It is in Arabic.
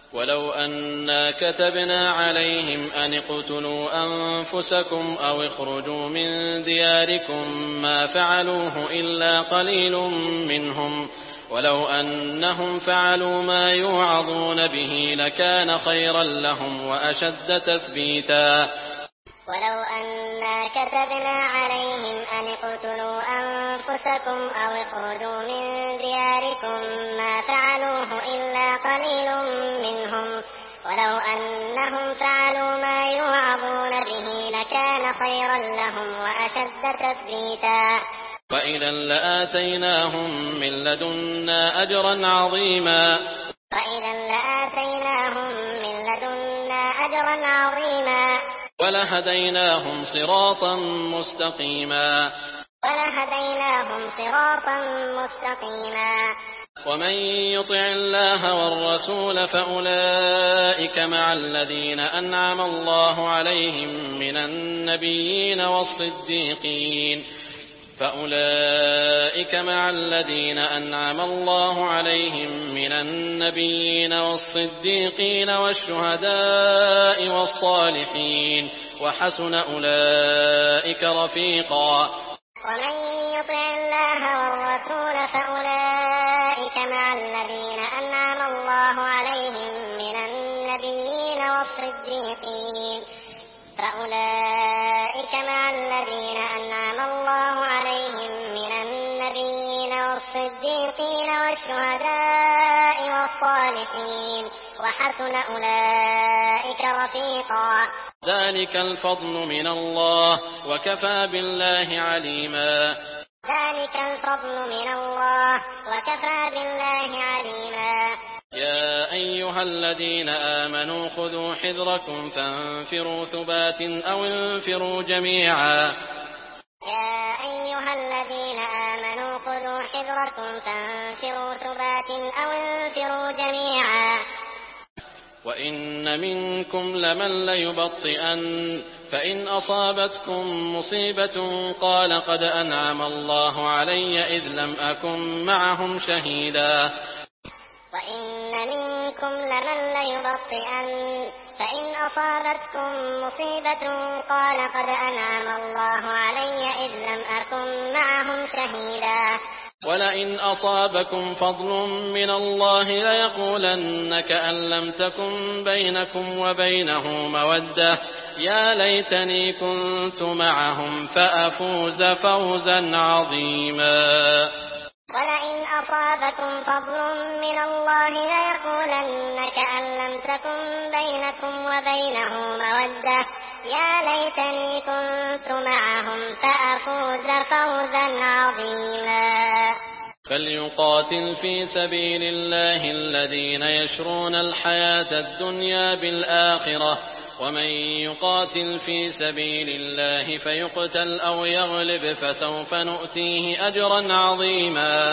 ولو أنا كتبنا عليهم أن اقتلوا أنفسكم أو اخرجوا من دياركم ما فعلوه إلا قليل منهم ولو أنهم فعلوا ما يوعظون به لكان خيرا لهم وأشد تثبيتا. ولو أنا كتبنا عليهم أن اقتلوا أنفسكم أو اخرجوا من دياركم ما فعلوه إلا قليل منهم ولو أنهم فعلوا ما يوعظون به لكان خيرا لهم وأشد تثبيتا. وإذا لآتيناهم من لدنا أجرا عظيما. ولهديناهم صراطا مستقيما. ومن يطع الله والرسول فأولئك مع الذين أنعم الله عليهم من النبيين والصديقين والشهداء والصالحين وحسن أولئك رفيقا. ومن يطع الله والرسول فأولئك مع الذين أنعم الله عليهم من النبيين والصديقين والشهداء والصالحين وحسن أولئك رفيقا. ذلك الفضل من الله وكفى بالله عليما. يا أيها الذين آمنوا خذوا حذركم فانفروا ثبات أو انفروا جميعا. وإن منكم لمن ليبطئن فإن أصابتكم مصيبة قال قد أنعم الله علي إذ لم أكن معهم شهيدا. ولئن أصابكم فضل من الله ليقولن كأن لم تكن بينكم وبينه مودة يا ليتني كنت معهم فأفوز فوزا عظيما. فليقاتل في سبيل الله الذين يشرون الحياة الدنيا بالآخرة ومن يقاتل في سبيل الله فيقتل أو يغلب فسوف نؤتيه أجرا عظيما.